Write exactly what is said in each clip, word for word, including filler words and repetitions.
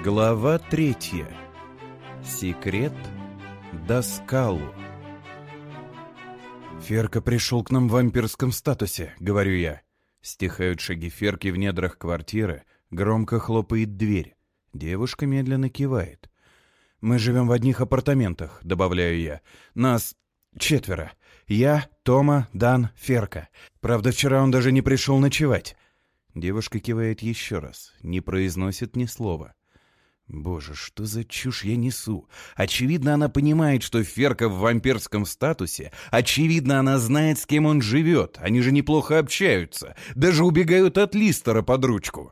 Глава третья. Секрет Даскалу. «Ферка пришел к нам в вампирском статусе», — говорю я. Стихают шаги Ферки в недрах квартиры, громко хлопает дверь. Девушка медленно кивает. «Мы живем в одних апартаментах», — добавляю я. «Нас четверо. Я, Тома, Дан, Ферка. Правда, вчера он даже не пришел ночевать». Девушка кивает еще раз, не произносит ни слова. Боже, что за чушь я несу? Очевидно, она понимает, что Ферка в вампирском статусе. Очевидно, она знает, с кем он живет. Они же неплохо общаются. Даже убегают от Листера под ручку.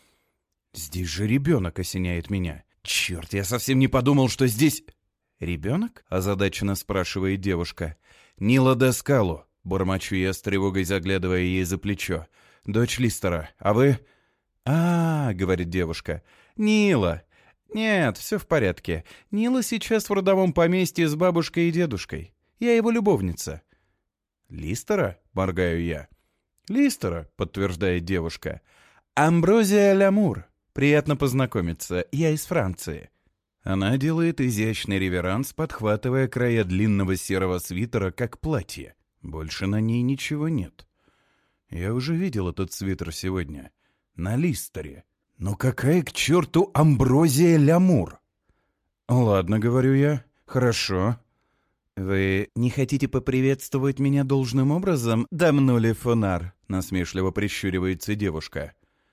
Здесь же ребенок осеняет меня. Черт, я совсем не подумал, что здесь... «Ребенок?» — озадаченно спрашивает девушка. «Нила Даскалу», — бормочу я с тревогой, заглядывая ей за плечо. «Дочь Листера, а вы...» «А, — говорит девушка, — Нила. Нет, все в порядке. Нила сейчас в родовом поместье с бабушкой и дедушкой. Я его любовница». «Листера?» — моргаю я. «Листера», — подтверждает девушка. «Амброзия Лямур. Приятно познакомиться. Я из Франции». Она делает изящный реверанс, подхватывая края длинного серого свитера, как платье. Больше на ней ничего нет. Я уже видел этот свитер сегодня. На Листере. Но какая к черту Амброзия Лямур? «Ладно, — говорю я, — хорошо. Вы не хотите поприветствовать меня должным образом, дамнули Фонар?» — насмешливо прищуривается девушка.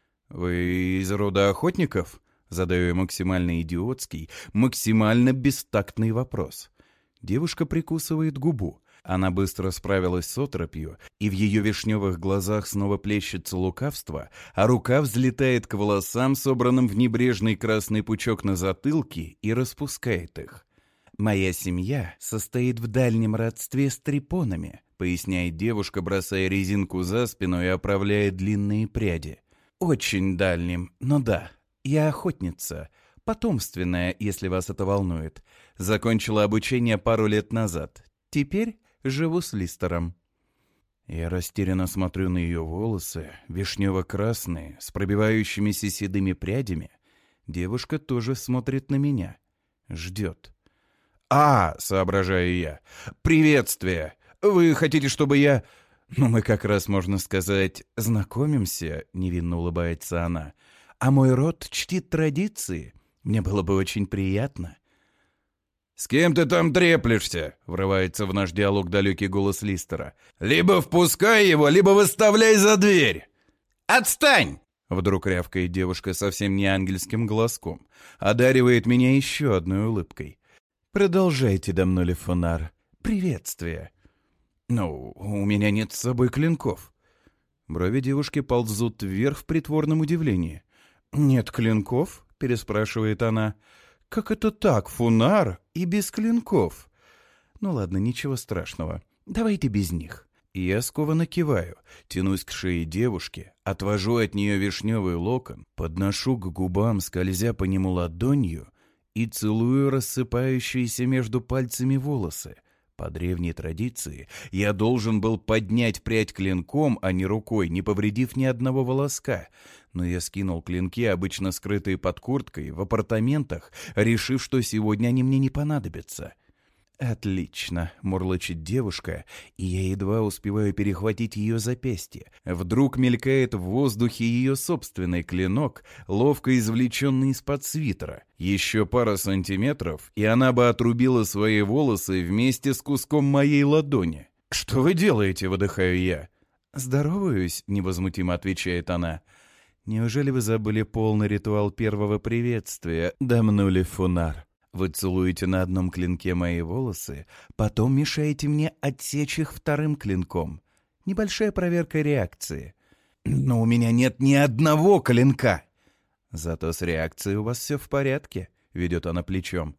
«Вы из рода охотников?» — задаю я максимально идиотский, максимально бестактный вопрос. Девушка прикусывает губу. Она быстро справилась с оторопью, и в ее вишневых глазах снова плещется лукавство, а рука взлетает к волосам, собранным в небрежный красный пучок на затылке, и распускает их. «Моя семья состоит в дальнем родстве с трипонами», — поясняет девушка, бросая резинку за спину и оправляя длинные пряди. «Очень дальним, но да, я охотница, потомственная, если вас это волнует. Закончила обучение пару лет назад. Теперь живу с Листером». Я растерянно смотрю на ее волосы, вишнево-красные, с пробивающимися седыми прядями. Девушка тоже смотрит на меня. Ждет. «А, — соображаю я, — приветствие! Вы хотите, чтобы я...» «Ну, мы как раз, можно сказать, знакомимся», — невинно улыбается она. «А мой род чтит традиции. Мне было бы очень приятно». «С кем ты там треплешься?» — врывается в наш диалог далекий голос Листера. «Либо впускай его, либо выставляй за дверь!» «Отстань!» — вдруг рявкает девушка совсем не ангельским голоском. Одаривает меня еще одной улыбкой. «Продолжайте, дамнули Фонар. Приветствие». «Ну, у меня нет с собой клинков». Брови девушки ползут вверх в притворном удивлении. «Нет клинков?» — переспрашивает она. «Как это так, Фонар, и без клинков?» «Ну ладно, ничего страшного. Давайте без них». Я скованно киваю, тянусь к шее девушки, отвожу от нее вишневый локон, подношу к губам, скользя по нему ладонью, и целую рассыпающиеся между пальцами волосы. По древней традиции я должен был поднять прядь клинком, а не рукой, не повредив ни одного волоска. Но я скинул клинки, обычно скрытые под курткой, в апартаментах, решив, что сегодня они мне не понадобятся. «Отлично», — мурлычет девушка, и я едва успеваю перехватить ее запястье. Вдруг мелькает в воздухе ее собственный клинок, ловко извлеченный из-под свитера. Еще пара сантиметров, и она бы отрубила свои волосы вместе с куском моей ладони. «Что вы делаете?» — выдыхаю я. «Здороваюсь», — невозмутимо отвечает она. «Неужели вы забыли полный ритуал первого приветствия, дамнули Фонар? Вы целуете на одном клинке мои волосы, потом мешаете мне отсечь их вторым клинком. Небольшая проверка реакции». «Но у меня нет ни одного клинка!» «Зато с реакцией у вас все в порядке», — ведет она плечом.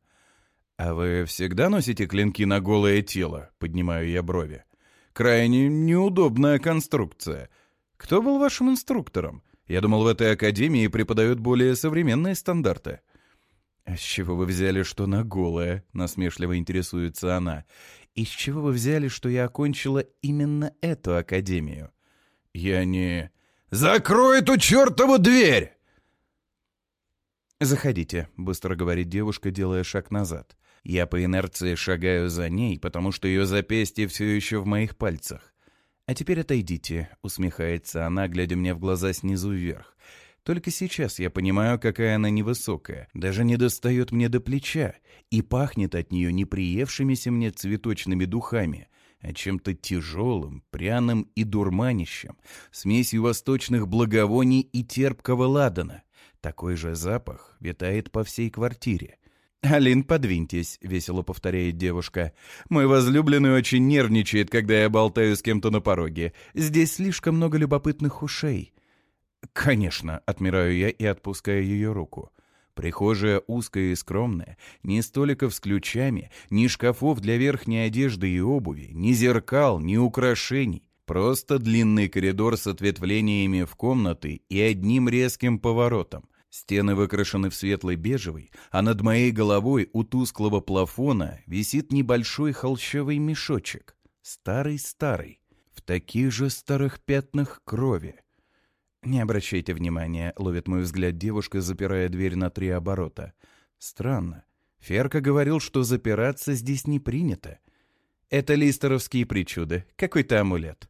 «А вы всегда носите клинки на голое тело?» — поднимаю я брови. «Крайне неудобная конструкция. Кто был вашим инструктором? Я думал, в этой академии преподают более современные стандарты». «А с чего вы взяли, что на голое?» — насмешливо интересуется она. «И с чего вы взяли, что я окончила именно эту академию?» «Я не...» «Закрой эту чертову дверь!» «Заходите», — быстро говорит девушка, делая шаг назад. Я по инерции шагаю за ней, потому что ее запястье все еще в моих пальцах. «А теперь отойдите», — усмехается она, глядя мне в глаза снизу вверх. Только сейчас я понимаю, какая она невысокая, даже не достает мне до плеча, и пахнет от нее не приевшимися мне цветочными духами, а чем-то тяжелым, пряным и дурманящим, смесью восточных благовоний и терпкого ладана. Такой же запах витает по всей квартире. «Алин, подвиньтесь», — весело повторяет девушка. «Мой возлюбленный очень нервничает, когда я болтаю с кем-то на пороге. Здесь слишком много любопытных ушей». «Конечно», — отмираю я и отпускаю ее руку. Прихожая узкая и скромная, ни столиков с ключами, ни шкафов для верхней одежды и обуви, ни зеркал, ни украшений. Просто длинный коридор с ответвлениями в комнаты и одним резким поворотом. Стены выкрашены в светлый бежевый, а над моей головой у тусклого плафона висит небольшой холщовый мешочек. Старый-старый, в таких же старых пятнах крови. «Не обращайте внимания», — ловит мой взгляд девушка, запирая дверь на три оборота. «Странно. Ферка говорил, что запираться здесь не принято. Это листеровские причуды. Какой-то амулет».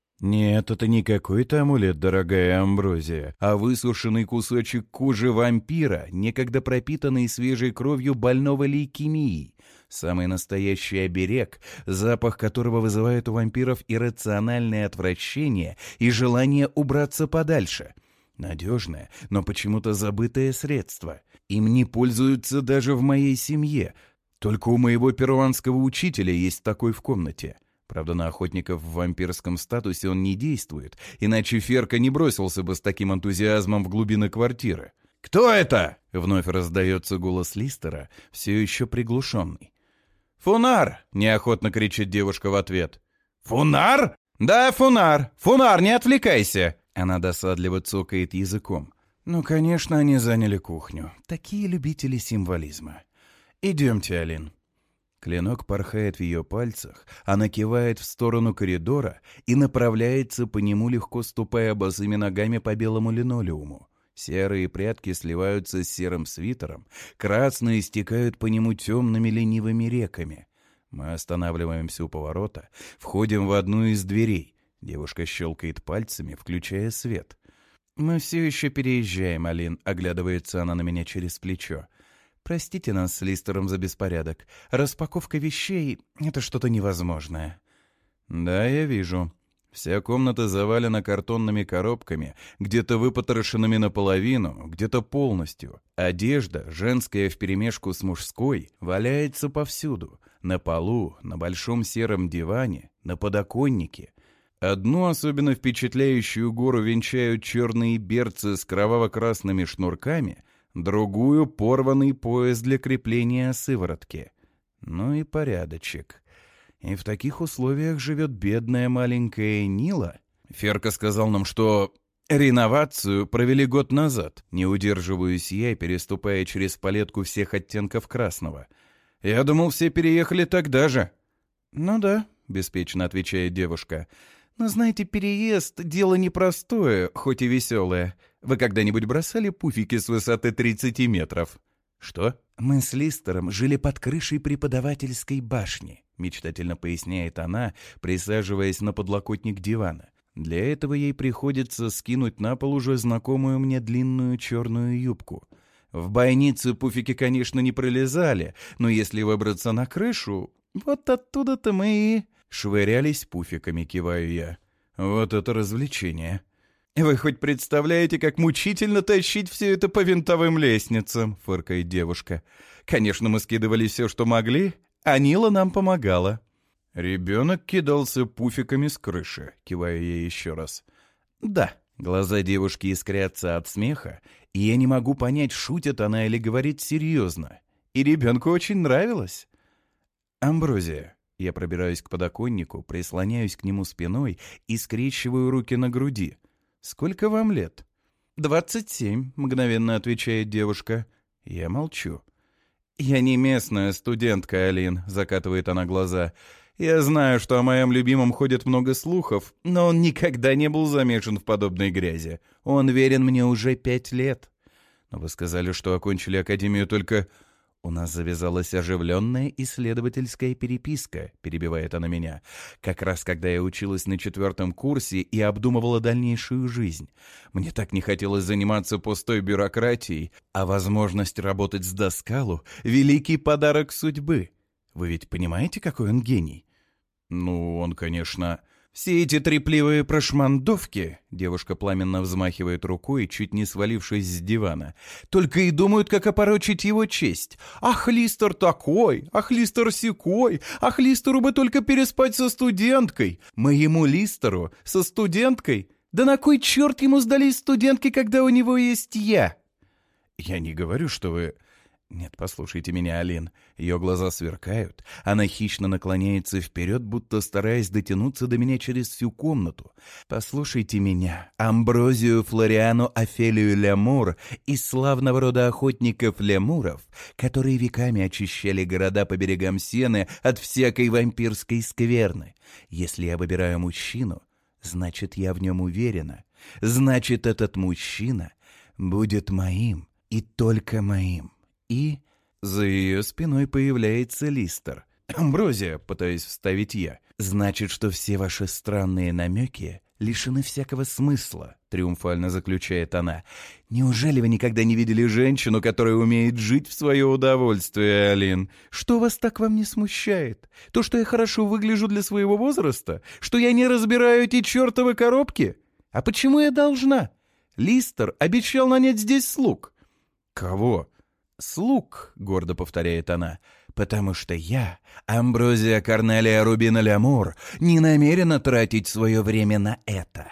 «Нет, это не какой-то амулет, дорогая Амброзия, а высушенный кусочек кожи вампира, некогда пропитанный свежей кровью больного лейкемией. Самый настоящий оберег, запах которого вызывает у вампиров иррациональное отвращение и желание убраться подальше. Надежное, но почему-то забытое средство. Им не пользуются даже в моей семье. Только у моего перуанского учителя есть такой в комнате». Правда, на охотников в вампирском статусе он не действует, иначе Ферка не бросился бы с таким энтузиазмом в глубины квартиры. «Кто это?» — вновь раздается голос Листера, все еще приглушенный. «Фунар!» — неохотно кричит девушка в ответ. «Фунар?» «Да, Фунар! Фунар, не отвлекайся!» Она досадливо цокает языком. «Ну, конечно, они заняли кухню. Такие любители символизма. Идемте, Алин». Клинок порхает в ее пальцах, она кивает в сторону коридора и направляется по нему, легко ступая босыми ногами по белому линолеуму. Серые прядки сливаются с серым свитером, красные стекают по нему темными ленивыми реками. Мы останавливаемся у поворота, входим в одну из дверей. Девушка щелкает пальцами, включая свет. «Мы все еще переезжаем, Алин», — оглядывается она на меня через плечо. «Простите нас с Листером за беспорядок. Распаковка вещей — это что-то невозможное». «Да, я вижу. Вся комната завалена картонными коробками, где-то выпотрошенными наполовину, где-то полностью. Одежда, женская вперемешку с мужской, валяется повсюду. На полу, на большом сером диване, на подоконнике. Одну особенно впечатляющую гору венчают черные берцы с кроваво-красными шнурками, другую — порванный пояс для крепления сыворотки. Ну и порядочек. И в таких условиях живет бедная маленькая Нила. Ферка сказал нам, что реновацию провели год назад. Не удерживаюсь я, переступая через палетку всех оттенков красного. Я думал, все переехали тогда же. «Ну да», — беспечно отвечает девушка. «Но знаете, переезд — дело непростое, хоть и веселое. Вы когда-нибудь бросали пуфики с высоты тридцати метров?» «Что?» «Мы с Листером жили под крышей преподавательской башни», — мечтательно поясняет она, присаживаясь на подлокотник дивана. Для этого ей приходится скинуть на пол уже знакомую мне длинную черную юбку. В бойнице пуфики, конечно, не пролезали, но если выбраться на крышу, вот оттуда-то мы и... «Швырялись пуфиками», — киваю я. «Вот это развлечение». «Вы хоть представляете, как мучительно тащить все это по винтовым лестницам?» — фыркает девушка. «Конечно, мы скидывали все, что могли, а Нила нам помогала». «Ребенок кидался пуфиками с крыши», — киваю ей еще раз. «Да». Глаза девушки искрятся от смеха, и я не могу понять, шутит она или говорит серьезно. И ребенку очень нравилось. «Амброзия». Я пробираюсь к подоконнику, прислоняюсь к нему спиной и скрещиваю руки на груди. «Сколько вам лет?» «Двадцать семь», — мгновенно отвечает девушка. Я молчу. «Я не местная студентка, Алин», — закатывает она глаза. «Я знаю, что о моем любимом ходит много слухов, но он никогда не был замешан в подобной грязи. Он верен мне уже пять лет». Но вы сказали, что окончили академию только... «У нас завязалась оживленная исследовательская переписка», — перебивает она меня. «Как раз когда я училась на четвертом курсе и обдумывала дальнейшую жизнь. Мне так не хотелось заниматься пустой бюрократией, а возможность работать с Даскалу — великий подарок судьбы. Вы ведь понимаете, какой он гений?» «Ну, он, конечно...» «Все эти трепливые прошмандовки», — девушка пламенно взмахивает рукой, чуть не свалившись с дивана, «только и думают, как опорочить его честь. Ах, Листер такой, ах, Листер сякой, ах, Листеру бы только переспать со студенткой. Моему Листеру со студенткой? Да на кой черт ему сдались студентки, когда у него есть я?» «Я не говорю, что вы...» «Нет, послушайте меня, Алин». Ее глаза сверкают. Она хищно наклоняется вперед, будто стараясь дотянуться до меня через всю комнату. «Послушайте меня, Амброзию Флориану Офелию Лемур из славного рода охотников Лемуров, которые веками очищали города по берегам Сены от всякой вампирской скверны. Если я выбираю мужчину, значит, я в нем уверена. Значит, этот мужчина будет моим и только моим». И за ее спиной появляется Листер. «Амброзия», — пытаюсь вставить я. «Значит, что все ваши странные намеки лишены всякого смысла», — триумфально заключает она. «Неужели вы никогда не видели женщину, которая умеет жить в свое удовольствие, Алин? Что вас так во мне смущает? То, что я хорошо выгляжу для своего возраста? Что я не разбираю эти чертовы коробки? А почему я должна? Листер обещал нанять здесь слуг». «Кого?» «Слуг», — гордо повторяет она, «потому что я, Амброзия Корнелия Рубина Лемур, не намерена тратить свое время на это».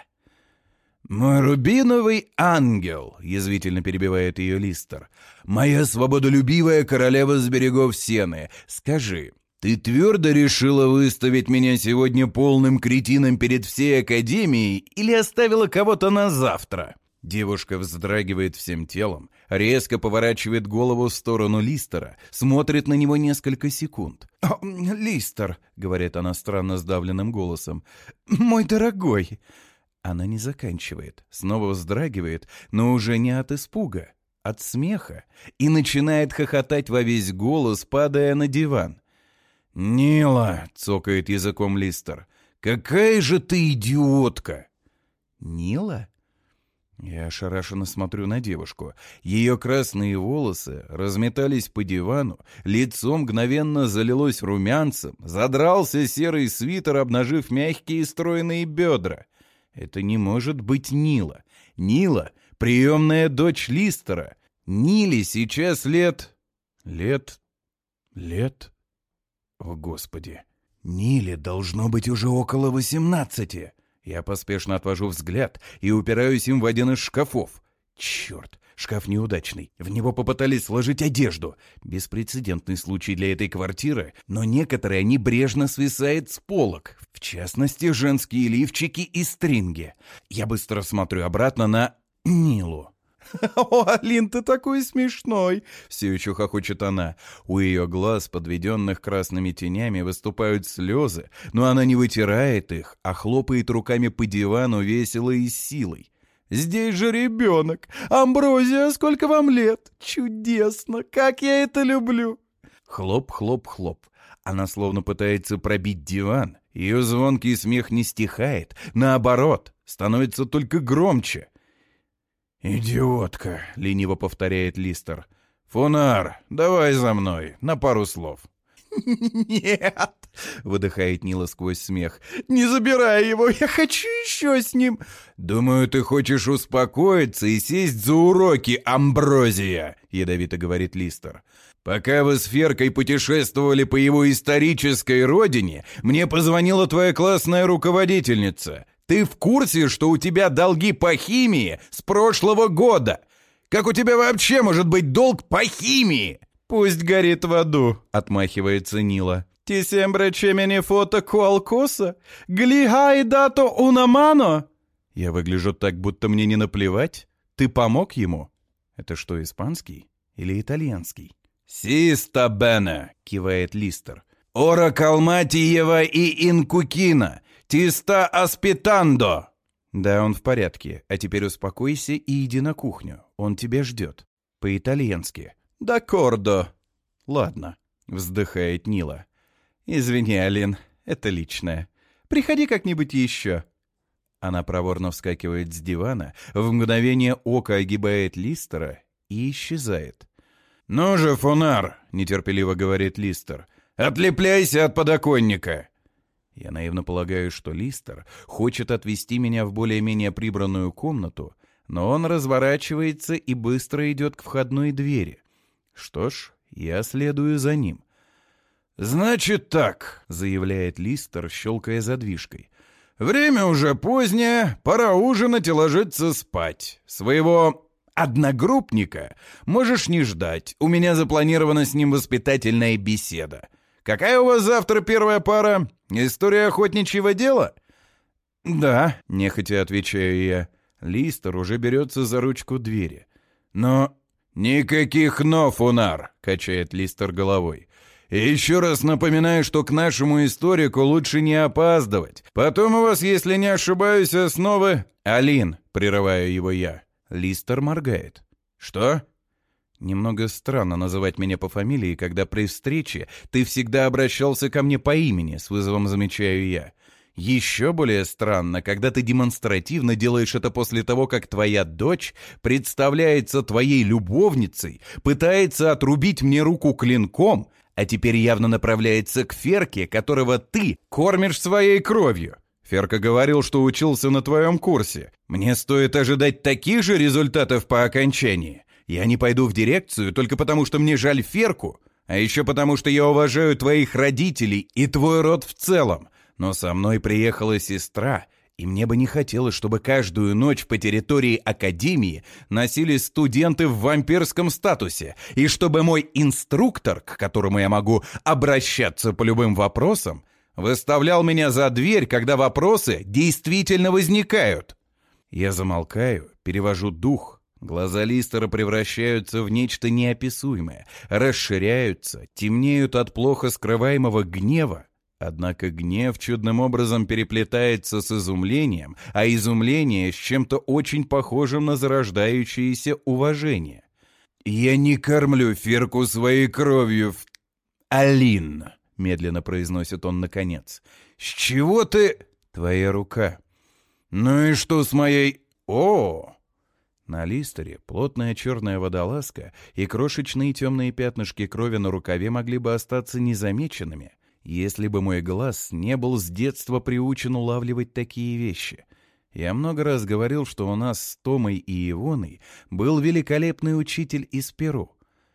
«Мой рубиновый ангел», — язвительно перебивает ее Листер, «моя свободолюбивая королева с берегов Сены, скажи, ты твердо решила выставить меня сегодня полным кретином перед всей академией или оставила кого-то на завтра?» Девушка вздрагивает всем телом, резко поворачивает голову в сторону Листера, смотрит на него несколько секунд. «О, Листер», — говорит она странно сдавленным голосом, — «мой дорогой». Она не заканчивает, снова вздрагивает, но уже не от испуга, от смеха, и начинает хохотать во весь голос, падая на диван. «Нила», — цокает языком Листер, — «какая же ты идиотка!» «Нила?» Я ошарашенно смотрю на девушку. Ее красные волосы разметались по дивану, лицо мгновенно залилось румянцем, задрался серый свитер, обнажив мягкие стройные бедра. Это не может быть Нила. Нила — приемная дочь Листера. Ниле сейчас лет... Лет... Лет... О, Господи! Ниле должно быть уже около восемнадцати. Я поспешно отвожу взгляд и упираюсь им в один из шкафов. Черт, шкаф неудачный. В него попытались сложить одежду. Беспрецедентный случай для этой квартиры, но некоторые небрежно свисает с полок. В частности, женские лифчики и стринги. Я быстро смотрю обратно на Нилу. «О, Алин, ты такой смешной!» — все еще хохочет она. У ее глаз, подведенных красными тенями, выступают слезы, но она не вытирает их, а хлопает руками по дивану весело и с силой. «Здесь же ребенок! Амброзия, сколько вам лет? Чудесно! Как я это люблю!» Хлоп-хлоп-хлоп. Она словно пытается пробить диван. Ее звонкий смех не стихает, наоборот, становится только громче. «Идиотка», — лениво повторяет Листер. «Фунар, давай за мной, на пару слов». «Нет», — выдыхает Нила сквозь смех, — «не забирай его, я хочу еще с ним». «Думаю, ты хочешь успокоиться и сесть за уроки, Амброзия», — ядовито говорит Листер. «Пока вы с Феркой путешествовали по его исторической родине, мне позвонила твоя классная руководительница. Ты в курсе, что у тебя долги по химии с прошлого года? Как у тебя вообще может быть долг по химии?» «Пусть горит в аду», — отмахивается Нила. «Ти сембре чемени фото куалкоса? Глигай дато унамано?» Я выгляжу так, будто мне не наплевать. Ты помог ему? Это что, испанский или итальянский? «Систа бене», — кивает Листер. «Ора калматиева и инкукина. Тиста аспитандо». «Да, он в порядке. А теперь успокойся и иди на кухню. Он тебя ждет». По-итальянски. «Д'аккордо». «Ладно», — вздыхает Нила. «Извини, Алин, это личное. Приходи как-нибудь еще». Она проворно вскакивает с дивана, в мгновение ока огибает Листера и исчезает. «Ну же, Фонар!» — нетерпеливо говорит Листер. «Отлепляйся от подоконника!» Я наивно полагаю, что Листер хочет отвести меня в более-менее прибранную комнату, но он разворачивается и быстро идет к входной двери. Что ж, я следую за ним. «Значит так», — заявляет Листер, щелкая задвижкой. «Время уже позднее, пора ужинать и ложиться спать. Своего одногруппника можешь не ждать, у меня запланирована с ним воспитательная беседа. Какая у вас завтра первая пара? История охотничьего дела?» «Да», — нехотя отвечаю я. Листер уже берется за ручку двери. «Но...» «Никаких «но», Фонар», — качает Листер головой. «И еще раз напоминаю, что к нашему историку лучше не опаздывать. Потом у вас, если не ошибаюсь, основы...» «Алин», — прерываю его я. Листер моргает. «Что?» «Немного странно называть меня по фамилии, когда при встрече ты всегда обращался ко мне по имени», — с вызовом замечаю я. «Еще более странно, когда ты демонстративно делаешь это после того, как твоя дочь представляется твоей любовницей, пытается отрубить мне руку клинком, а теперь явно направляется к Ферке, которого ты кормишь своей кровью. Ферка говорил, что учился на твоем курсе. Мне стоит ожидать таких же результатов по окончании. Я не пойду в дирекцию только потому, что мне жаль Ферку, а еще потому, что я уважаю твоих родителей и твой род в целом. Но со мной приехала сестра, и мне бы не хотелось, чтобы каждую ночь по территории Академии носились студенты в вампирском статусе, и чтобы мой инструктор, к которому я могу обращаться по любым вопросам, выставлял меня за дверь, когда вопросы действительно возникают». Я замолкаю, перевожу дух. Глаза Листера превращаются в нечто неописуемое, расширяются, темнеют от плохо скрываемого гнева. Однако гнев чудным образом переплетается с изумлением, а изумление с чем-то очень похожим на зарождающееся уважение. «Я не кормлю Ферку своей кровью, в... Алин», — медленно произносит он наконец. «С чего ты...» «Твоя рука». «Ну и что с моей... О!» На Листере плотная черная водолазка и крошечные темные пятнышки крови на рукаве могли бы остаться незамеченными, если бы мой глаз не был с детства приучен улавливать такие вещи. Я много раз говорил, что у нас с Томой и Ивоной был великолепный учитель из Перу.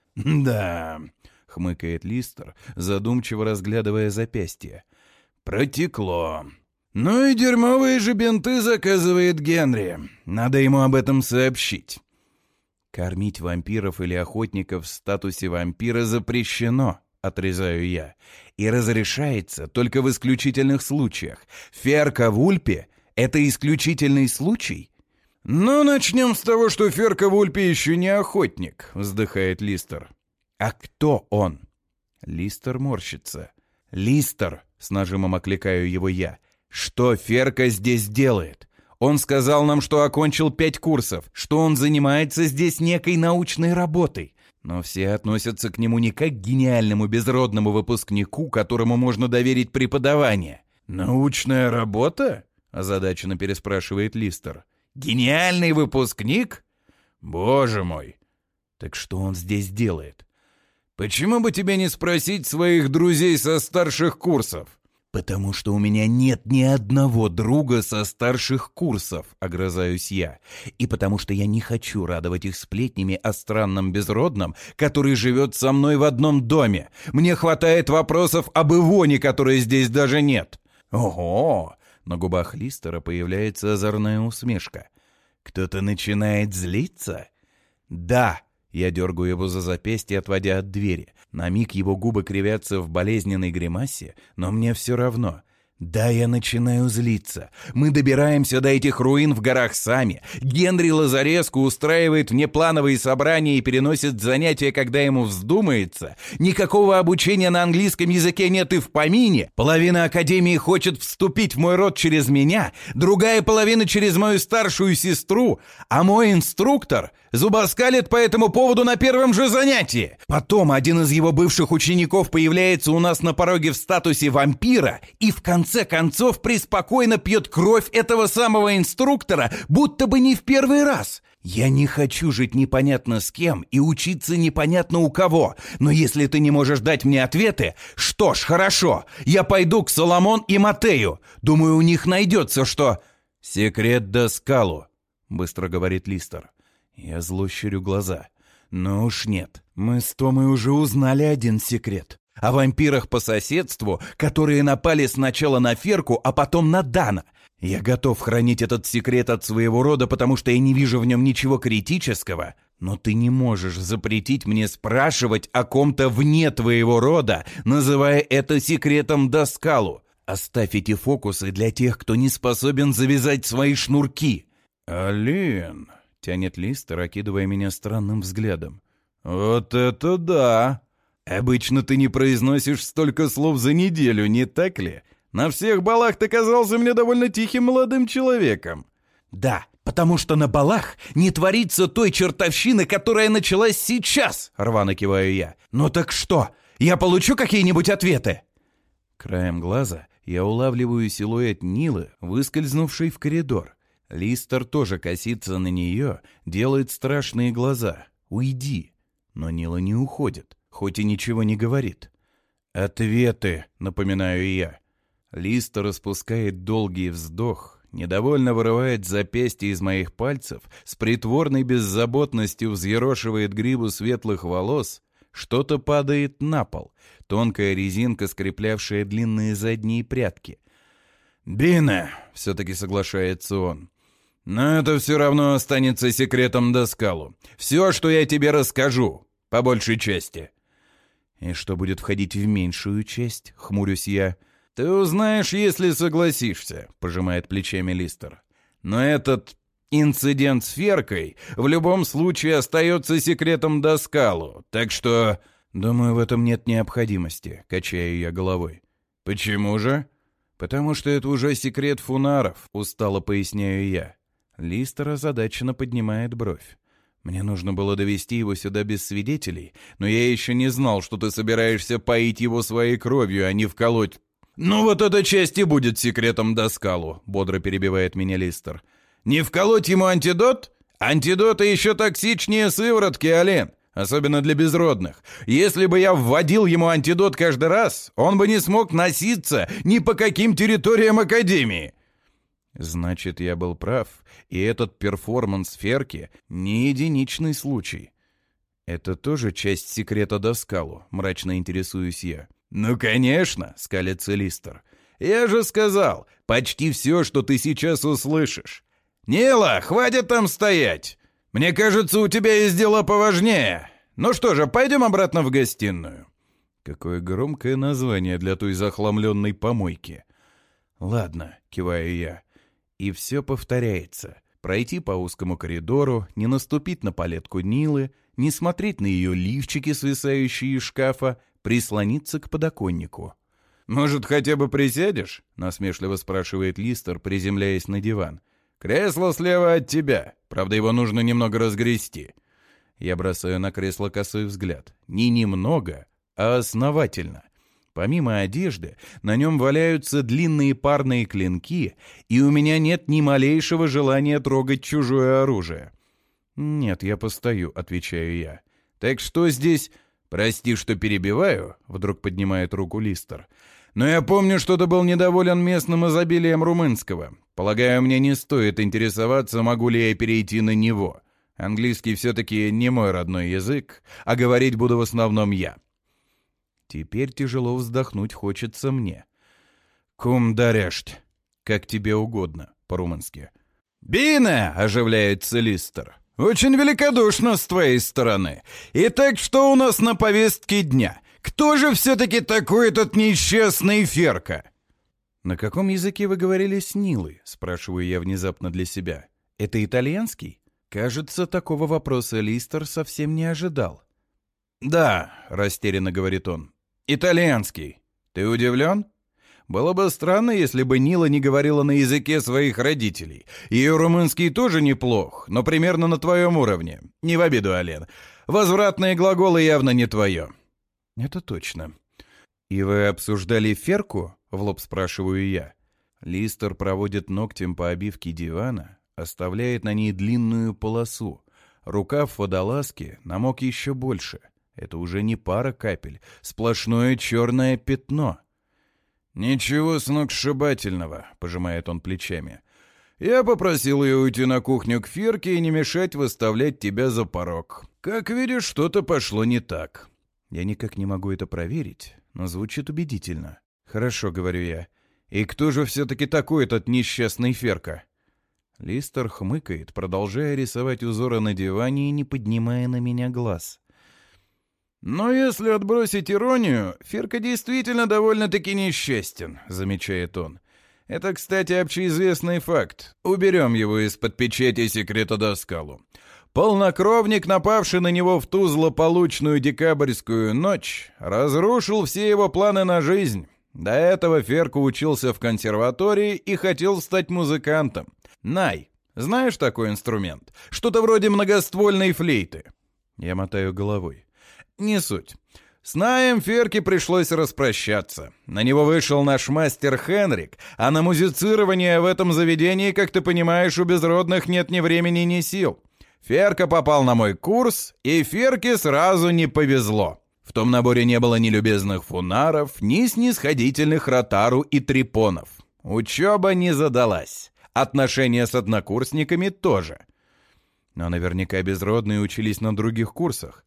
«Да», — хмыкает Листер, задумчиво разглядывая запястье. «Протекло. Ну и дерьмовые же бинты заказывает Генри. Надо ему об этом сообщить». «Кормить вампиров или охотников в статусе вампира запрещено», — отрезаю я, «и разрешается только в исключительных случаях. Ферка Вульпе — это исключительный случай?» «Ну, начнем с того, что Ферка Вульпе еще не охотник», — вздыхает Листер. «А кто он?» Листер морщится. «Листер», — с нажимом окликаю его я, — «что Ферка здесь делает? Он сказал нам, что окончил пять курсов, что он занимается здесь некой научной работой. Но все относятся к нему не как к гениальному безродному выпускнику, которому можно доверить преподавание». «Научная работа?» — озадаченно переспрашивает Листер. «Гениальный выпускник? Боже мой! Так что он здесь делает?» «Почему бы тебе не спросить своих друзей со старших курсов?» «Потому что у меня нет ни одного друга со старших курсов», — огрызаюсь я. «И потому что я не хочу радовать их сплетнями о странном безродном, который живет со мной в одном доме. Мне хватает вопросов об Ивоне, которой здесь даже нет». «Ого!» — на губах Листера появляется озорная усмешка. «Кто-то начинает злиться?» «Да». Я дергаю его за запястье, отводя от двери. На миг его губы кривятся в болезненной гримасе, но мне все равно. Да, я начинаю злиться. Мы добираемся до этих руин в горах сами. Генри Лазареску устраивает внеплановые собрания и переносит занятия, когда ему вздумается. Никакого обучения на английском языке нет и в помине. Половина академии хочет вступить в мой род через меня, другая половина через мою старшую сестру, а мой инструктор Зубоскалит по этому поводу на первом же занятии. Потом один из его бывших учеников появляется у нас на пороге в статусе вампира и в конце концов преспокойно пьет кровь этого самого инструктора, будто бы не в первый раз. Я не хочу жить непонятно с кем и учиться непонятно у кого, но если ты не можешь дать мне ответы, что ж, хорошо, я пойду к Соломон и Матею. Думаю, у них найдется что... «Секрет Даскалу», — быстро говорит Листер. Я зло щурю глаза. Ну уж нет, мы с Томой уже узнали один секрет. О вампирах по соседству, которые напали сначала на Ферку, а потом на Дана. Я готов хранить этот секрет от своего рода, потому что я не вижу в нем ничего критического. Но ты не можешь запретить мне спрашивать о ком-то вне твоего рода, называя это секретом Даскалу. Оставь эти фокусы для тех, кто не способен завязать свои шнурки. «Алин», — тянет Листер, окидывая меня странным взглядом. «Вот это да! Обычно ты не произносишь столько слов за неделю, не так ли? На всех балах ты казался мне довольно тихим молодым человеком». «Да, потому что на балах не творится той чертовщины, которая началась сейчас», — рвано киваю я. «Ну так что, я получу какие-нибудь ответы?» Краем глаза я улавливаю силуэт Нилы, выскользнувшей в коридор. Листер тоже косится на нее, делает страшные глаза. «Уйди!» Но Нила не уходит, хоть и ничего не говорит. «Ответы!» — напоминаю я. Листер распускает долгий вздох, недовольно вырывает запястье из моих пальцев, с притворной беззаботностью взъерошивает гриву светлых волос. Что-то падает на пол, тонкая резинка, скреплявшая длинные задние прядки. «Бина!» — все-таки соглашается он. «Но это все равно останется секретом Даскалу. Все, что я тебе расскажу, по большей части». «И что будет входить в меньшую часть?» — хмурюсь я. «Ты узнаешь, если согласишься», — пожимает плечами Листер. «Но этот инцидент с Феркой в любом случае остается секретом Даскалу, так что...» «Думаю, в этом нет необходимости», — качаю я головой. «Почему же?» «Потому что это уже секрет фунаров», — устало поясняю я. Листер озадаченно поднимает бровь. «Мне нужно было довести его сюда без свидетелей, но я еще не знал, что ты собираешься поить его своей кровью, а не вколоть...» «Ну вот эта часть и будет секретом Даскалу», — бодро перебивает меня Листер. «Не вколоть ему антидот? Антидоты еще токсичнее сыворотки, Ален, особенно для безродных. Если бы я вводил ему антидот каждый раз, он бы не смог носиться ни по каким территориям Академии». Значит, я был прав, и этот перформанс Ферки не единичный случай. Это тоже часть секрета Даскалу, мрачно интересуюсь я. «Ну, конечно», — скалится Листер. «Я же сказал, почти все, что ты сейчас услышишь. Нила, хватит там стоять. Мне кажется, у тебя есть дела поважнее. Ну что же, пойдем обратно в гостиную». Какое громкое название для той захламленной помойки. «Ладно», — киваю я. И все повторяется. Пройти по узкому коридору, не наступить на палетку Нилы, не смотреть на ее лифчики, свисающие из шкафа, прислониться к подоконнику. «Может, хотя бы присядешь?» — насмешливо спрашивает Листер, приземляясь на диван. «Кресло слева от тебя. Правда, его нужно немного разгрести». Я бросаю на кресло косой взгляд. Не немного, а основательно. Помимо одежды, на нем валяются длинные парные клинки, и у меня нет ни малейшего желания трогать чужое оружие. «Нет, я постою», — отвечаю я. «Так что здесь...» «Прости, что перебиваю», — вдруг поднимает руку Листер. «Но я помню, что ты был недоволен местным изобилием румынского. Полагаю, мне не стоит интересоваться, могу ли я перейти на него. Английский все-таки не мой родной язык, а говорить буду в основном я». Теперь тяжело вздохнуть хочется мне. «Кум дарешт», как тебе угодно, по-румынски. «Бина!» — оживляется Листер. «Очень великодушно с твоей стороны. Итак, что у нас на повестке дня? Кто же все-таки такой этот несчастный Ферка?» «На каком языке вы говорили с Нилой?» — спрашиваю я внезапно для себя. «Это итальянский?» Кажется, такого вопроса Листер совсем не ожидал. «Да», — растерянно говорит он, — «итальянский. Ты удивлен?» Было бы странно, если бы Нила не говорила на языке своих родителей. Ее румынский тоже неплох, но примерно на твоем уровне. Не в обиду, Ален. Возвратные глаголы явно не твое». «Это точно». «И вы обсуждали Ферку?» — в лоб спрашиваю я. Листер проводит ногтем по обивке дивана, оставляет на ней длинную полосу. Рукав водолазки намок еще больше. Это уже не пара капель, сплошное черное пятно. «Ничего сногсшибательного», — пожимает он плечами. «Я попросил ее уйти на кухню к Ферке и не мешать выставлять тебя за порог. Как видишь, что-то пошло не так». Я никак не могу это проверить, но звучит убедительно. «Хорошо», — говорю я. «И кто же все-таки такой этот несчастный Ферка?» Листер хмыкает, продолжая рисовать узоры на диване и не поднимая на меня глаз. «Но если отбросить иронию, Ферка действительно довольно-таки несчастен», — замечает он. «Это, кстати, общеизвестный факт. Уберем его из-под печати секрета Даскалу. Полнокровник, напавший на него в ту злополучную декабрьскую ночь, разрушил все его планы на жизнь. До этого Ферка учился в консерватории и хотел стать музыкантом. Най, знаешь такой инструмент? Что-то вроде многоствольной флейты». Я мотаю головой. «Не суть. С Наем Ферке пришлось распрощаться. На него вышел наш мастер Хенрик, а на музицирование в этом заведении, как ты понимаешь, у безродных нет ни времени, ни сил. Ферка попал на мой курс, и Ферке сразу не повезло. В том наборе не было ни любезных фунаров, ни снисходительных ротару и трипонов. Учеба не задалась. Отношения с однокурсниками тоже. Но наверняка безродные учились на других курсах.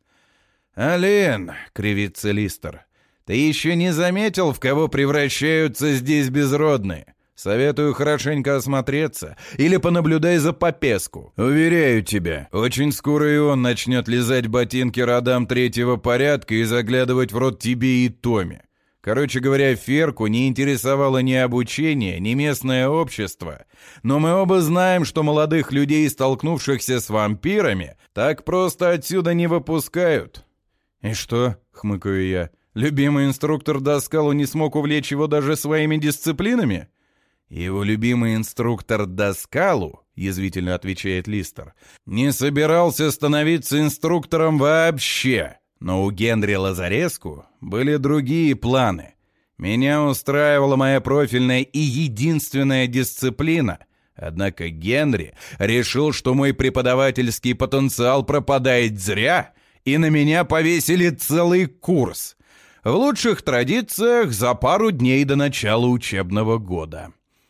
«Ален», — кривится Листер, — «ты еще не заметил, в кого превращаются здесь безродные? Советую хорошенько осмотреться или понаблюдай за Попеску. Уверяю тебя, очень скоро и он начнет лизать ботинки родам третьего порядка и заглядывать в рот тебе и Томе. Короче говоря, Ферку не интересовало ни обучение, ни местное общество. Но мы оба знаем, что молодых людей, столкнувшихся с вампирами, так просто отсюда не выпускают». «И что?» — хмыкаю я. «Любимый инструктор Даскалу не смог увлечь его даже своими дисциплинами?» «Его любимый инструктор Даскалу», — язвительно отвечает Листер, «не собирался становиться инструктором вообще. Но у Генри Лазареску были другие планы. Меня устраивала моя профильная и единственная дисциплина. Однако Генри решил, что мой преподавательский потенциал пропадает зря, и на меня повесили целый курс. В лучших традициях за пару дней до начала учебного года».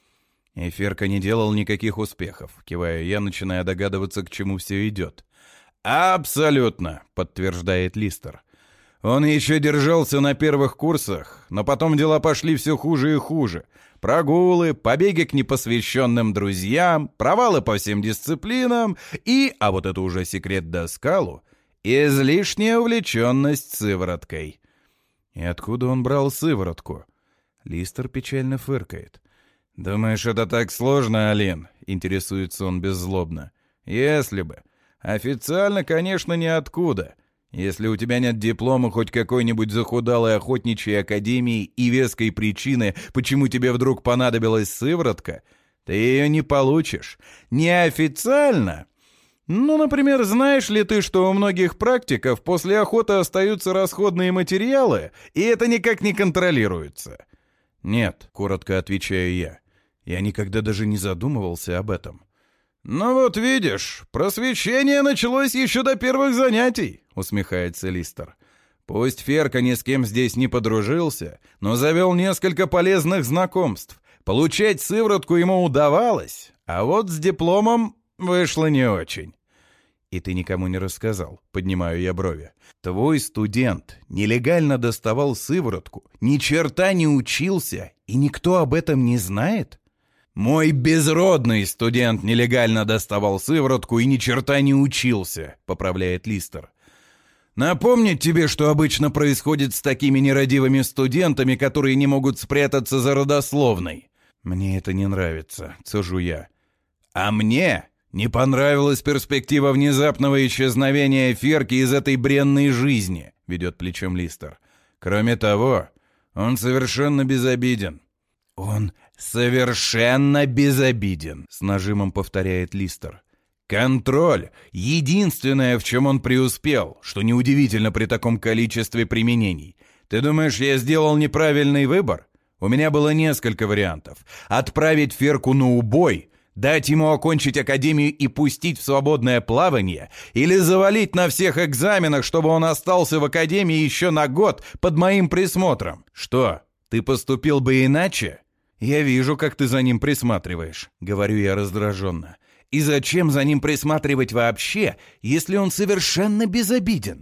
И Ферка не делал никаких успехов, киваю я, начиная догадываться, к чему все идет. «Абсолютно», — подтверждает Листер. «Он еще держался на первых курсах, но потом дела пошли все хуже и хуже. Прогулы, побеги к непосвященным друзьям, провалы по всем дисциплинам и, а вот это уже секрет Даскалу, излишняя увлеченность сывороткой». «И откуда он брал сыворотку?» Листер печально фыркает. «Думаешь, это так сложно, Ален?» — интересуется он беззлобно. «Если бы. Официально, конечно, ниоткуда. Если у тебя нет диплома хоть какой-нибудь захудалой охотничьей академии и веской причины, почему тебе вдруг понадобилась сыворотка, ты ее не получишь. Неофициально? Ну, например, знаешь ли ты, что у многих практиков после охоты остаются расходные материалы, и это никак не контролируется?» «Нет», — коротко отвечаю я. Я никогда даже не задумывался об этом. «Ну вот видишь, просвещение началось еще до первых занятий», — усмехается Листер. «Пусть Ферка ни с кем здесь не подружился, но завел несколько полезных знакомств. Получать сыворотку ему удавалось, а вот с дипломом вышло не очень». «И ты никому не рассказал?» — поднимаю я брови. «Твой студент нелегально доставал сыворотку, ни черта не учился, и никто об этом не знает?» «Мой безродный студент нелегально доставал сыворотку и ни черта не учился», — поправляет Листер. «Напомнить тебе, что обычно происходит с такими нерадивыми студентами, которые не могут спрятаться за родословной?» «Мне это не нравится», — цежу я. «А мне не понравилась перспектива внезапного исчезновения Ферки из этой бренной жизни», — ведет плечом Листер. «Кроме того, он совершенно безобиден. «Он совершенно безобиден», — с нажимом повторяет Листер. «Контроль — единственное, в чем он преуспел, что неудивительно при таком количестве применений. Ты думаешь, я сделал неправильный выбор? У меня было несколько вариантов. Отправить Ферку на убой, дать ему окончить академию и пустить в свободное плавание, или завалить на всех экзаменах, чтобы он остался в академии еще на год под моим присмотром. Что, ты поступил бы иначе? Я вижу, как ты за ним присматриваешь», — говорю я раздраженно. «И зачем за ним присматривать вообще, если он совершенно безобиден?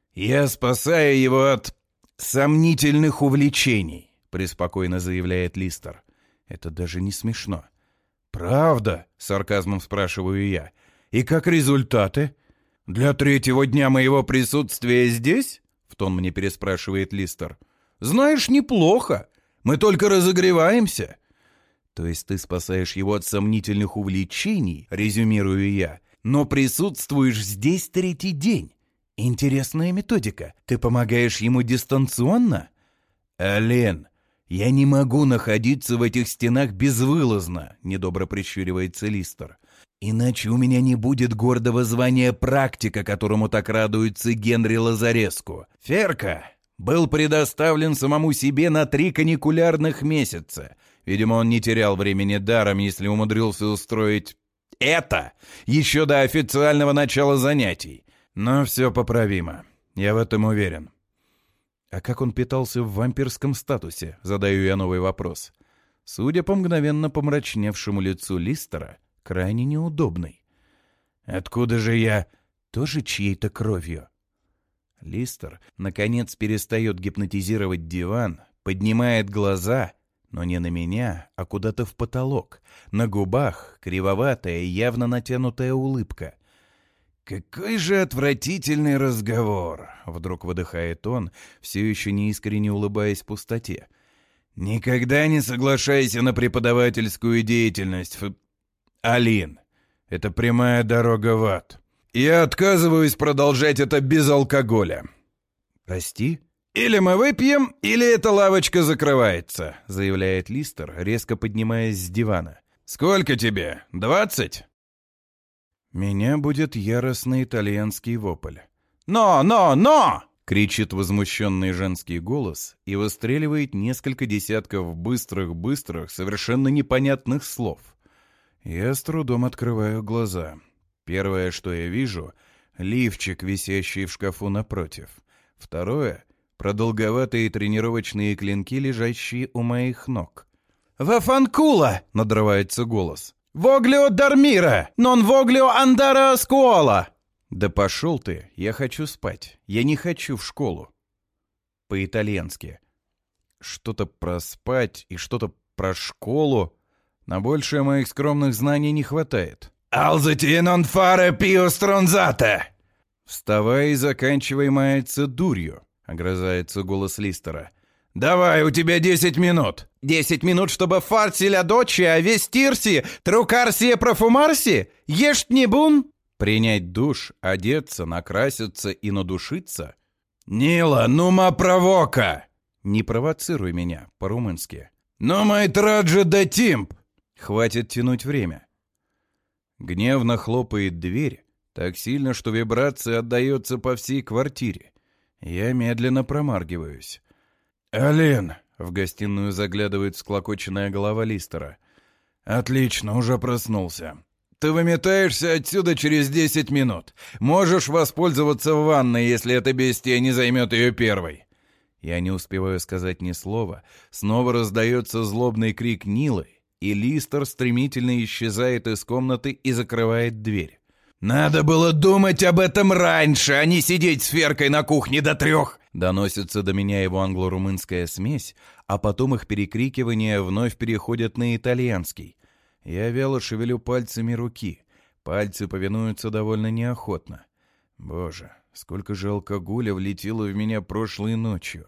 Я спасаю его от сомнительных увлечений», — преспокойно заявляет Листер. Это даже не смешно. «Правда?» — с сарказмом спрашиваю я. «И как результаты?» «Для третьего дня моего присутствия здесь?» — в тон мне переспрашивает Листер. «Знаешь, неплохо. Мы только разогреваемся». «То есть ты спасаешь его от сомнительных увлечений?» — резюмирую я. «Но присутствуешь здесь третий день. Интересная методика. Ты помогаешь ему дистанционно?» «Ален, я не могу находиться в этих стенах безвылазно», — недобро прищуривается Листер. «Иначе у меня не будет гордого звания практика, которому так радуется Генри Лазареску. Ферка был предоставлен самому себе на три каникулярных месяца. Видимо, он не терял времени даром, если умудрился устроить это еще до официального начала занятий. Но все поправимо. Я в этом уверен». «А как он питался в вампирском статусе?» — задаю я новый вопрос. Судя по мгновенно помрачневшему лицу Листера, крайне неудобный. «Откуда же я? Тоже чьей-то кровью?» Листер, наконец, перестает гипнотизировать диван, поднимает глаза, но не на меня, а куда-то в потолок. На губах кривоватая, явно натянутая улыбка. «Какой же отвратительный разговор!» — вдруг выдыхает он, все еще неискренне улыбаясь в пустоте. «Никогда не соглашайся на преподавательскую деятельность, Ф... Алин. Это прямая дорога в ад. Я отказываюсь продолжать это без алкоголя». «Прости?» «Или мы выпьем, или эта лавочка закрывается», — заявляет Листер, резко поднимаясь с дивана. «Сколько тебе? Двадцать?» Меня будет яростный итальянский вопль. «Но, но, но!» — кричит возмущенный женский голос и выстреливает несколько десятков быстрых-быстрых, совершенно непонятных слов. Я с трудом открываю глаза. Первое, что я вижу — лифчик, висящий в шкафу напротив. Второе — продолговатые тренировочные клинки, лежащие у моих ног. «Вафанкула!» — надрывается голос. «Воглио Дармира! Нон воглио андара скуола!» «Да пошел ты! Я хочу спать! Я не хочу в школу!» По-итальянски. Что-то про спать и что-то про школу. На большее моих скромных знаний не хватает. «Алзати нон фаре пио стронзате!» «Вставай и заканчивай маяться дурью!» — огрызается голос Листера. «Давай, у тебя десять минут!» «Десять минут, чтобы фарси ля дочи, а вестирси, трукарси профумарси? Ешт не бун?» Принять душ, одеться, накраситься и надушиться? «Нила, нума провока!» «Не провоцируй меня, по-румынски». «Нумай траджи да тимп!» «Хватит тянуть время». Гневно хлопает дверь, так сильно, что вибрация отдается по всей квартире. Я медленно промаргиваюсь. «Алин!» — в гостиную заглядывает всклокоченная голова Листера. «Отлично, уже проснулся. Ты выметаешься отсюда через десять минут. Можешь воспользоваться в ванной, если это бестия не займет ее первой». Я не успеваю сказать ни слова. Снова раздается злобный крик Нилы, и Листер стремительно исчезает из комнаты и закрывает дверь. «Надо было думать об этом раньше, а не сидеть с Феркой на кухне до трех!» Доносится до меня его англо-румынская смесь, а потом их перекрикивания вновь переходят на итальянский. Я вяло шевелю пальцами руки. Пальцы повинуются довольно неохотно. Боже, сколько же алкоголя влетело в меня прошлой ночью.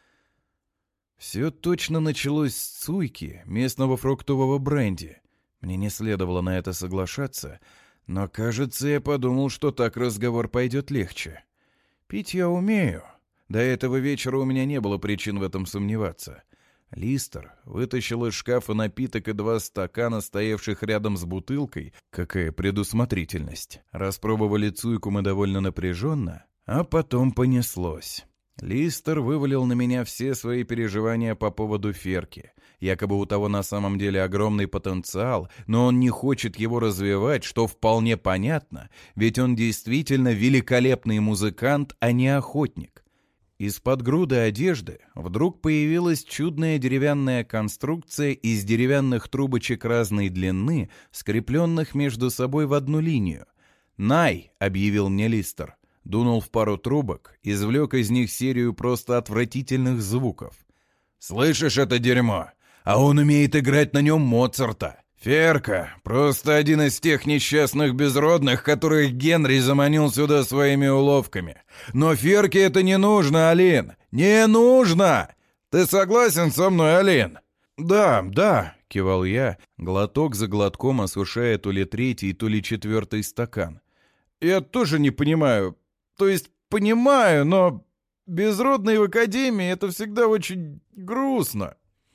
Все точно началось с цуйки, местного фруктового бренди. Мне не следовало на это соглашаться, но, кажется, я подумал, что так разговор пойдет легче. Пить я умею. До этого вечера у меня не было причин в этом сомневаться. Листер вытащил из шкафа напиток и два стакана, стоявших рядом с бутылкой. Какая предусмотрительность. Распробовали цуйку мы довольно напряженно, а потом понеслось. Листер вывалил на меня все свои переживания по поводу Ферки. Якобы у того на самом деле огромный потенциал, но он не хочет его развивать, что вполне понятно, ведь он действительно великолепный музыкант, а не охотник. Из-под груды одежды вдруг появилась чудная деревянная конструкция из деревянных трубочек разной длины, скрепленных между собой в одну линию. «Най!» — объявил мне Листер. Дунул в пару трубок, извлек из них серию просто отвратительных звуков. «Слышишь это дерьмо? А он умеет играть на нем Моцарта. Ферка — просто один из тех несчастных безродных, которых Генри заманил сюда своими уловками. Но Ферке это не нужно, Алин! Не нужно! Ты согласен со мной, Алин?» «Да, да», — кивал я, глоток за глотком осушая то ли третий, то ли четвертый стакан. «Я тоже не понимаю. То есть понимаю, но безродные в академии — это всегда очень грустно».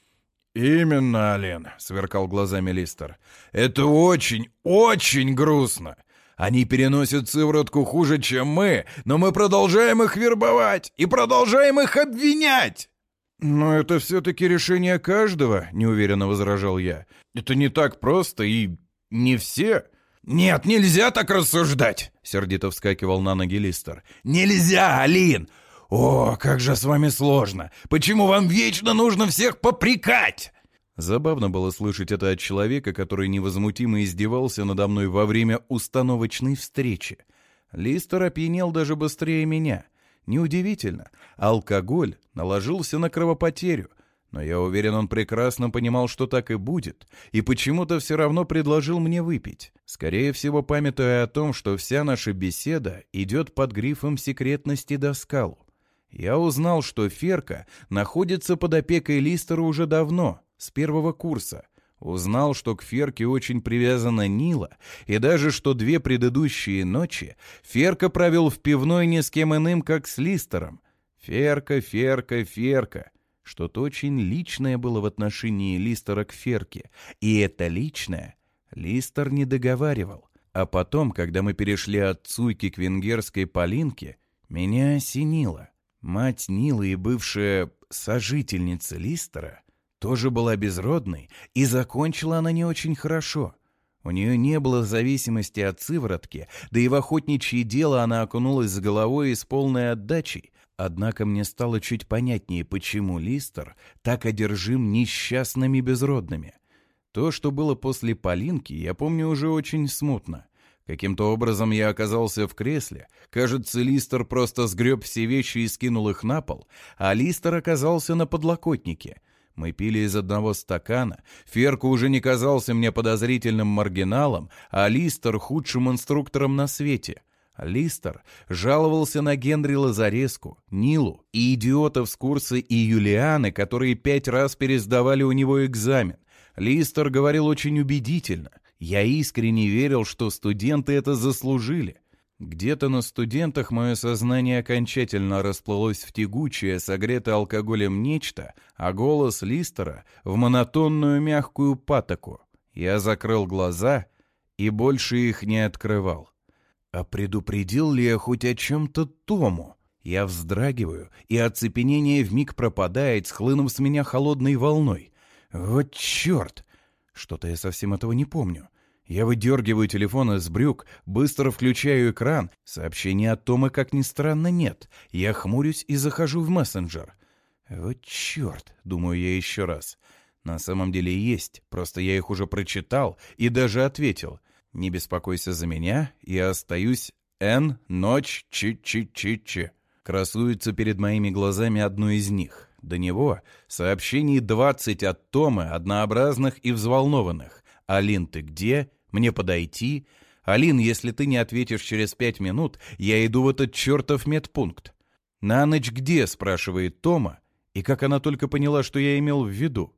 «Именно, Ален», — сверкал глазами Листер. «Это очень, очень грустно. Они переносят сыворотку хуже, чем мы, но мы продолжаем их вербовать и продолжаем их обвинять». «Но это все-таки решение каждого», — неуверенно возражал я. «Это не так просто, и не все». «Нет, нельзя так рассуждать», — сердито вскакивал на ноги Листер. «Нельзя, Алин! О, как же с вами сложно! Почему вам вечно нужно всех попрекать?» Забавно было слышать это от человека, который невозмутимо издевался надо мной во время установочной встречи. Листер опьянел даже быстрее меня. Неудивительно, алкоголь наложился на кровопотерю, но я уверен, он прекрасно понимал, что так и будет, и почему-то все равно предложил мне выпить, скорее всего, памятуя о том, что вся наша беседа идет под грифом секретности до скалу. Я узнал, что Ферка находится под опекой Листера уже давно, с первого курса. Узнал, что к Ферке очень привязана Нила, и даже что две предыдущие ночи Ферка провел в пивной ни с кем иным, как с Листером. Ферка, Ферка, Ферка. Что-то очень личное было в отношении Листера к Ферке, и это личное Листер не договаривал. А потом, когда мы перешли от Цуйки к венгерской Полинке, меня осенило. Мать Нилы и бывшая сожительница Листера тоже была безродной, и закончила она не очень хорошо. У нее не было зависимости от сыворотки, да и в охотничье дело она окунулась с головой и с полной отдачей. Однако мне стало чуть понятнее, почему Листер так одержим несчастными безродными. То, что было после Полинки, я помню уже очень смутно. Каким-то образом я оказался в кресле. Кажется, Листер просто сгреб все вещи и скинул их на пол, а Листер оказался на подлокотнике. Мы пили из одного стакана. Ферка уже не казался мне подозрительным маргиналом, а Листер — худшим инструктором на свете. Листер жаловался на Генри Лазареску, Нилу и идиотов с курса и Юлианы, которые пять раз пересдавали у него экзамен. Листер говорил очень убедительно. Я искренне верил, что студенты это заслужили. Где-то на студентах мое сознание окончательно расплылось в тягучее, согретое алкоголем нечто, а голос Листера — в монотонную мягкую патоку. Я закрыл глаза и больше их не открывал. А предупредил ли я хоть о чем-то Тому? Я вздрагиваю, и оцепенение вмиг пропадает, схлынув с меня холодной волной. Вот черт! Что-то я совсем этого не помню. Я выдергиваю телефон из брюк, быстро включаю экран. Сообщений от Тома, как ни странно, нет. Я хмурюсь и захожу в мессенджер. Вот черт, думаю я еще раз. На самом деле есть, просто я их уже прочитал и даже ответил. Не беспокойся за меня, я остаюсь Н, ночь, чи-чи-чи-чи. Красуется перед моими глазами одно из них. До него сообщений двадцать от Тома, однообразных и взволнованных. «Алин, ты где? Мне подойти? Алин, если ты не ответишь через пять минут, я иду в этот чертов медпункт». «На ночь где?» — спрашивает Тома. И как она только поняла, что я имел в виду.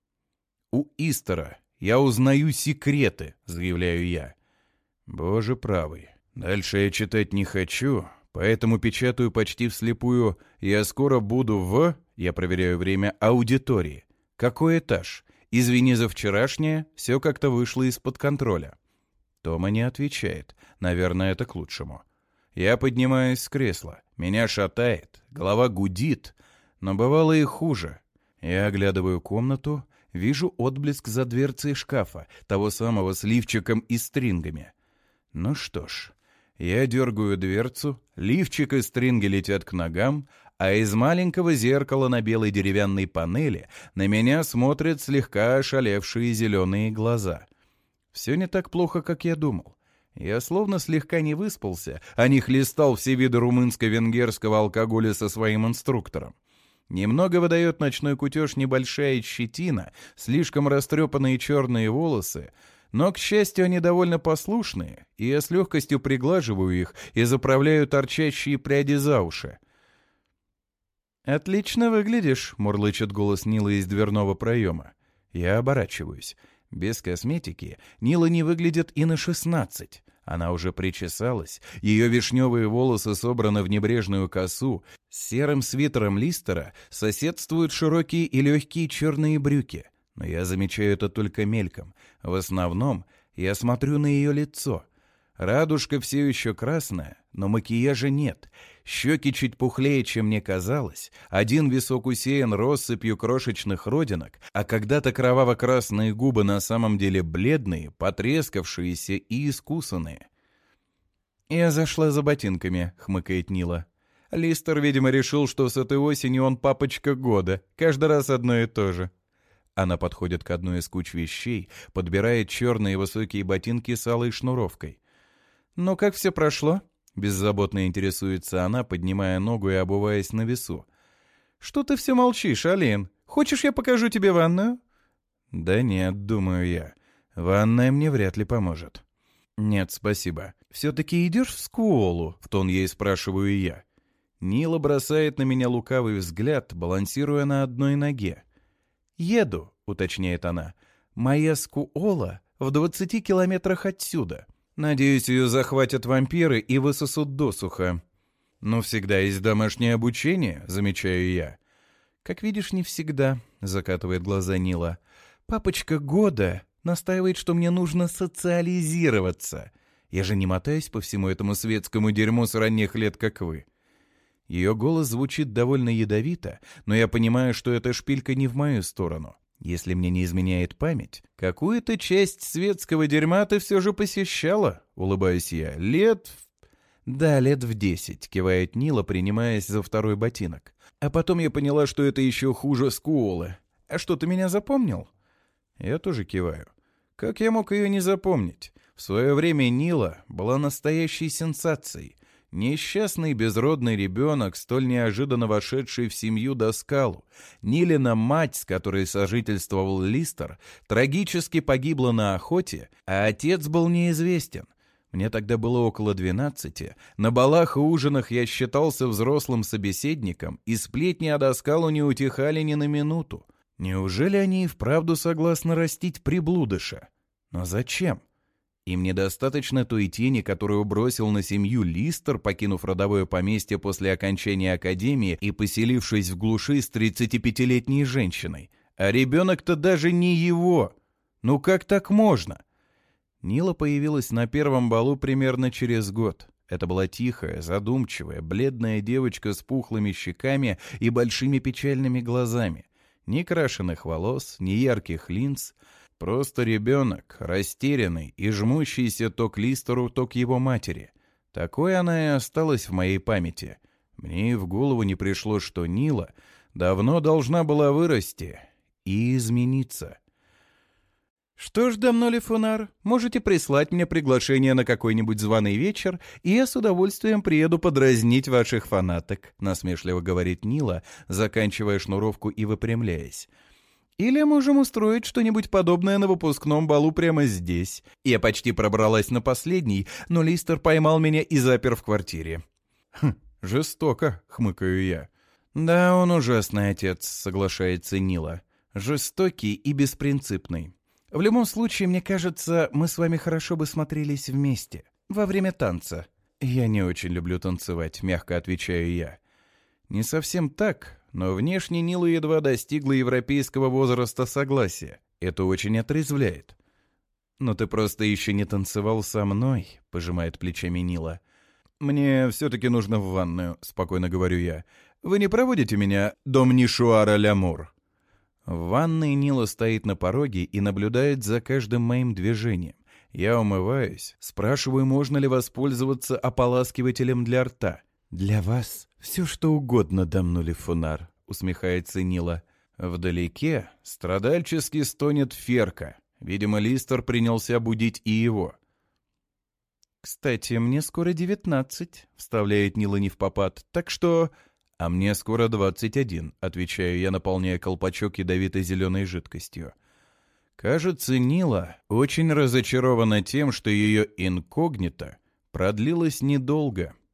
«У Истера. Я узнаю секреты», — заявляю я. Боже правый. Дальше я читать не хочу, поэтому печатаю почти вслепую. Я скоро буду в... Я проверяю время аудитории. Какой этаж? Извини за вчерашнее, все как-то вышло из-под контроля». Тома не отвечает. Наверное, это к лучшему. Я поднимаюсь с кресла. Меня шатает, голова гудит. Но бывало и хуже. Я оглядываю комнату, вижу отблеск за дверцей шкафа, того самого с лифчиком и стрингами. Ну что ж, я дергаю дверцу, лифчик и стринги летят к ногам, а из маленького зеркала на белой деревянной панели на меня смотрят слегка ошалевшие зеленые глаза. Все не так плохо, как я думал. Я словно слегка не выспался, а не хлестал все виды румынско-венгерского алкоголя со своим инструктором. Немного выдает ночной кутеж небольшая щетина, слишком растрепанные черные волосы, но, к счастью, они довольно послушные, и я с легкостью приглаживаю их и заправляю торчащие пряди за уши. «Отлично выглядишь», — мурлычет голос Нилы из дверного проема. Я оборачиваюсь. Без косметики Нила не выглядит и на шестнадцать. Она уже причесалась, ее вишневые волосы собраны в небрежную косу, с серым свитером Листера соседствуют широкие и легкие черные брюки. Но я замечаю это только мельком. В основном я смотрю на ее лицо. Радужка все еще красная, но макияжа нет. Щеки чуть пухлее, чем мне казалось. Один висок усеян россыпью крошечных родинок, а когда-то кроваво-красные губы на самом деле бледные, потрескавшиеся и искусанные. «Я зашла за ботинками», — хмыкает Нила. «Листер, видимо, решил, что с этой осени он папочка года. Каждый раз одно и то же». Она подходит к одной из куч вещей, подбирает черные высокие ботинки с алой шнуровкой. «Ну, как все прошло?» — беззаботно интересуется она, поднимая ногу и обуваясь на весу. «Что ты все молчишь, Алин? Хочешь, я покажу тебе ванную?» «Да нет, думаю я. Ванная мне вряд ли поможет». «Нет, спасибо. Все-таки идешь в школу?» — в тон ей спрашиваю я. Нила бросает на меня лукавый взгляд, балансируя на одной ноге. «Еду», — уточняет она. «Моя скуола в двадцати километрах отсюда. Надеюсь, ее захватят вампиры и высосут досуха». «Но всегда есть домашнее обучение», — замечаю я. «Как видишь, не всегда», — закатывает глаза Нила. «Папочка года настаивает, что мне нужно социализироваться. Я же не мотаюсь по всему этому светскому дерьму с ранних лет, как вы». Ее голос звучит довольно ядовито, но я понимаю, что эта шпилька не в мою сторону. Если мне не изменяет память, какую-то часть светского дерьма ты все же посещала, улыбаюсь я, лет в... Да, лет в десять, кивает Нила, принимаясь за второй ботинок. А потом я поняла, что это еще хуже скулы. А что, ты меня запомнил? Я тоже киваю. Как я мог ее не запомнить? В свое время Нила была настоящей сенсацией. Несчастный безродный ребенок, столь неожиданно вошедший в семью Доскалу. Нилина мать, с которой сожительствовал Листер, трагически погибла на охоте, а отец был неизвестен. Мне тогда было около двенадцати. На балах и ужинах я считался взрослым собеседником, и сплетни о Доскалу не утихали ни на минуту. Неужели они и вправду согласны растить приблудыша? Но зачем? Им недостаточно той тени, которую бросил на семью Листер, покинув родовое поместье после окончания академии и поселившись в глуши с тридцатипятилетней женщиной. А ребенок-то даже не его. Ну как так можно? Нила появилась на первом балу примерно через год. Это была тихая, задумчивая, бледная девочка с пухлыми щеками и большими печальными глазами. Ни крашеных волос, ни ярких линз. Просто ребенок, растерянный и жмущийся то к Листеру, то к его матери. Такой она и осталась в моей памяти. Мне и в голову не пришло, что Нила давно должна была вырасти и измениться. «Что ж, Дамноли Фунар, можете прислать мне приглашение на какой-нибудь званый вечер, и я с удовольствием приеду подразнить ваших фанаток», — насмешливо говорит Нила, заканчивая шнуровку и выпрямляясь. «Или можем устроить что-нибудь подобное на выпускном балу прямо здесь. Я почти пробралась на последний, но Листер поймал меня и запер в квартире». «Хм, жестоко», — хмыкаю я. «Да, он ужасный отец», — соглашается Нила. «Жестокий и беспринципный. В любом случае, мне кажется, мы с вами хорошо бы смотрелись вместе. Во время танца». «Я не очень люблю танцевать», — мягко отвечаю я. «Не совсем так, но внешне Нила едва достигла европейского возраста согласия. Это очень отрезвляет. «Но ты просто еще не танцевал со мной», — пожимает плечами Нила. «Мне все-таки нужно в ванную», — спокойно говорю я. «Вы не проводите меня, домнишуара лямур?» В ванной Нила стоит на пороге и наблюдает за каждым моим движением. Я умываюсь, спрашиваю, можно ли воспользоваться ополаскивателем для рта. «Для вас все что угодно, дамнули фунар», — усмехается Нила. Вдалеке страдальчески стонет Ферка. Видимо, Листер принялся будить и его. «Кстати, мне скоро девятнадцать», — вставляет Нила невпопад, «так что...» «А мне скоро двадцать один», — отвечаю я, наполняя колпачок ядовитой зеленой жидкостью. Кажется, Нила очень разочарована тем, что ее инкогнито продлилось недолго.